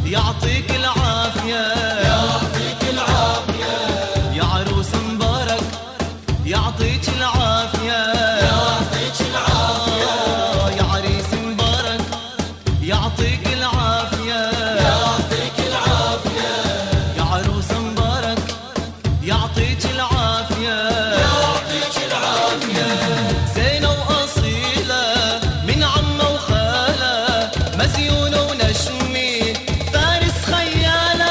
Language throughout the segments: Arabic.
يعطيك العافية يعطيك العافية يا عروس مبارك يعطيك العافية يعطيك العافية يا عريس مبارك يعطيك العافية يعطيك العافية يا عروس مبارك يعطيك العافية يعطيك العافية زينة وأصيلة من عمة وخالة مزيونة ونشمي فارس خيالة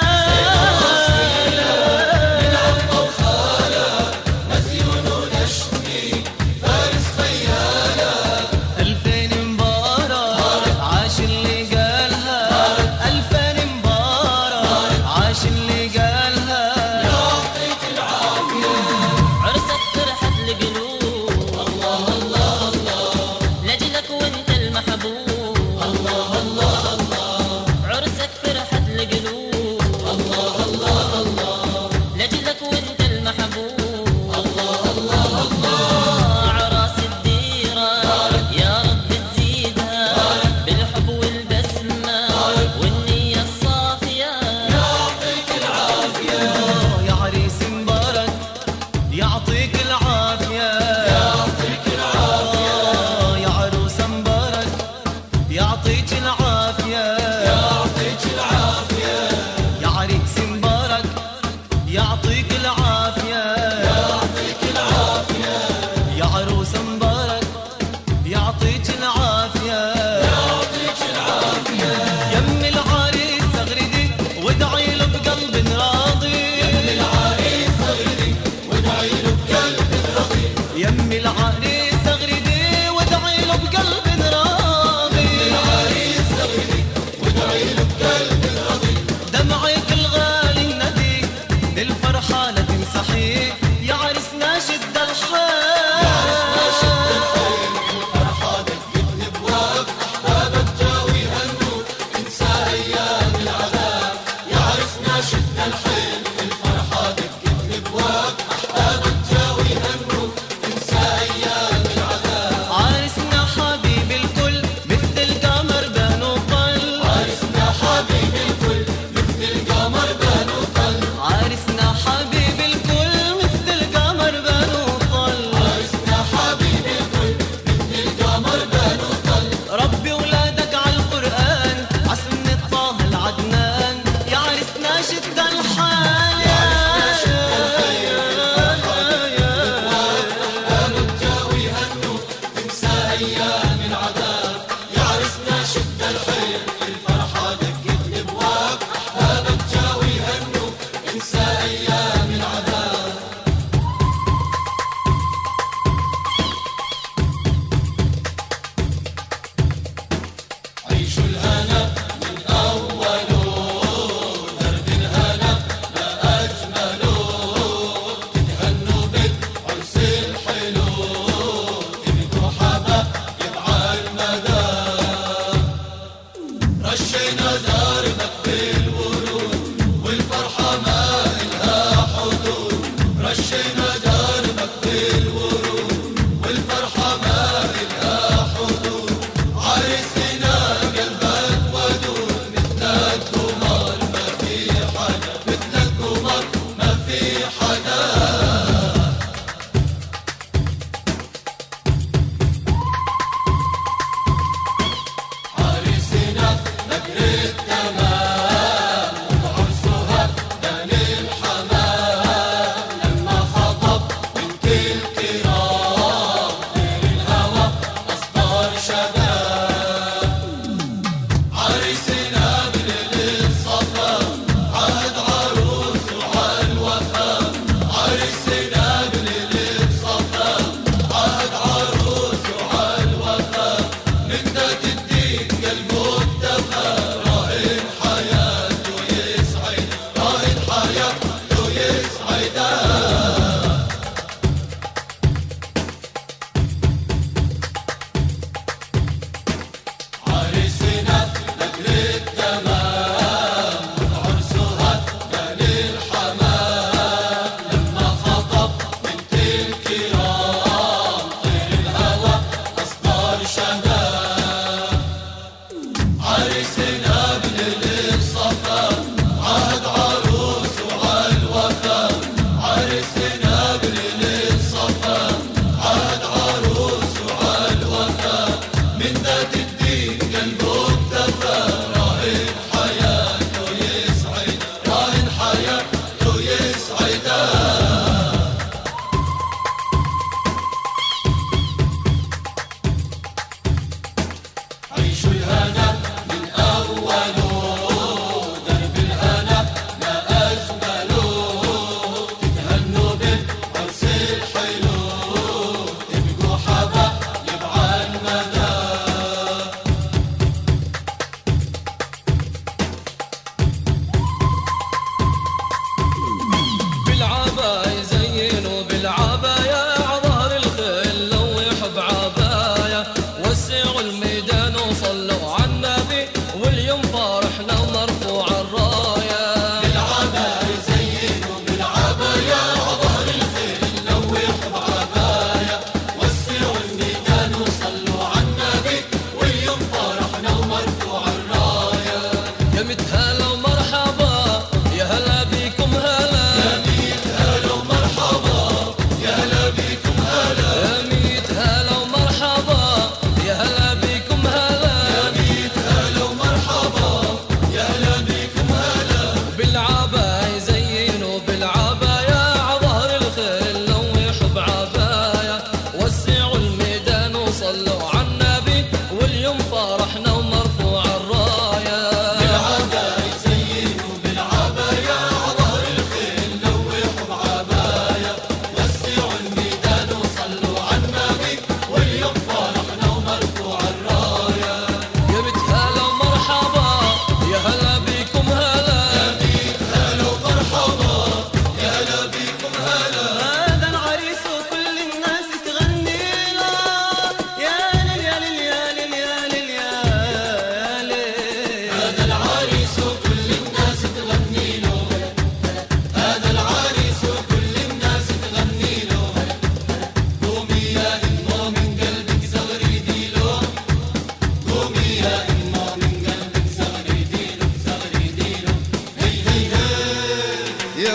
من عمة وخالة مزيون ونشمي فارس خيالة ألفين مبارك عاش اللي قالها ألفين مبارك عاش اللي قالها يعطيك العافية عرسك فرحة القلوب الله الله الله لجلك وانت المحبوب الله الله الله عرسك فرحة القلوب الله الله الله لجلك وانت المحبوب الله الله الله عراس الديرة يا رب تزيدها بالحب والبسمة والنية الصافية يعطيك العافية يا عريس مبارك يعطيك العافية يعطيك العافية يا عروس مبارك يعطيك العافية يعطيك العافية يا عريس مبارك يعطيك العافية يعطيك العافية يا عروس مبارك يعطيك العافية يعطيك العافية يم العريس اغردي وادعي له بقلب راضي العريس اغردي وادعي له بقلب رضي يم العريس اغردي وادعي له بقلب راضي العريس اغردي وادعي له بقلب رضي دمعك الغالي الندي للفرحة لا تمسحيه يا عرسنا شد فرحانك قد بواب احبابك جاوا يهنوا انسى ايام العذاب يا عرسنا شد الحيل فرحانك قد بواب احبابك جاوا يهنوا انسى ايام العذاب عرسنا حبيب الكل مثل القمر بان وطل عرسنا حبيب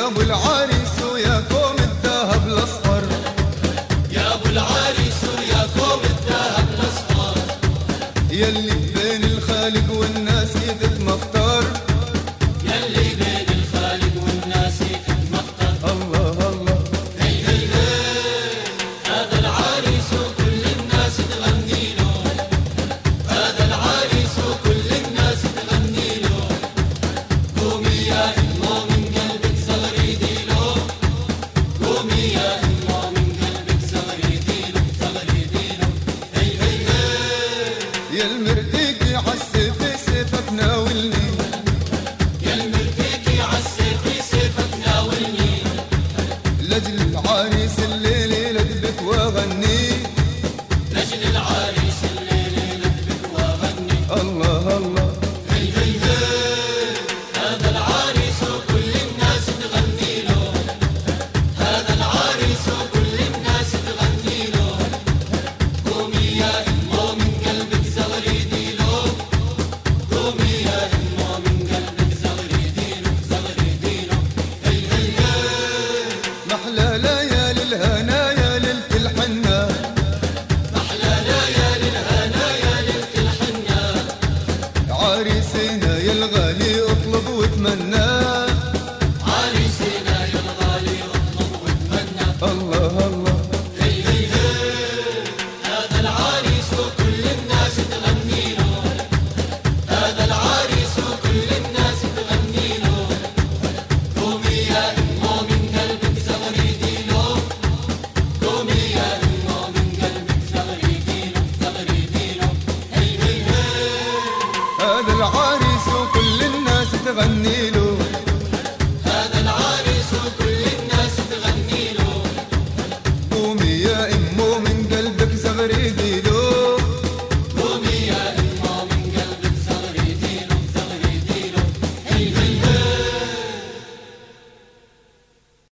يا ابو العريس ويا كوم الذهب الاصفر، يا ابو العريس ويا كوم الذهب الاصفر، يلي بين الخالق والناس تتمختار، يلي بين الخالق والناس تتمختار. الله الله هي هي هي، هذا العريس وكل الناس تغني له، هذا العريس وكل الناس تغني له. قومي يا امه من قلبك صغري ديله، قومي يا امه من قلبك صغري ديله، صغري ديله. هي هي هي، يا المرقيقي عالسيف سيفك ناولني، يا المرقيقي عالسيف سيفك ناولني، لاجل العريس الليلة لدبك واغني، لاجل العريس الليلة لدبك واغني. الله الله هي هي هي، هذا العريس وكل الناس تغني له، هذا العريس وكل الناس تغني له. قومي يا امه من قلبك صغري ديله، قومي يا امه من قلبك صغري ديله، صغري ديله. هي هي هي، محلى ليالي الهنا يا ليلة الحنة، محلى ليالي الهنا يا ليلة الحنة. عريسنا يا الغالي اطلب واتمنى، عريسنا يا الغالي اطلب واتمنى. الله الله هي هي هي، هذا العريس وكل الناس تغني له، هذا العريس وكل الناس تغني له. قومي يا امه من قلبك صغري ديله، قومي يا امه من قلبك صغري ديله، صغري ديله. هي هي هي، هذا العريس وكل الناس تغني له، هذا العريس وكل الناس تغني له. قومي يا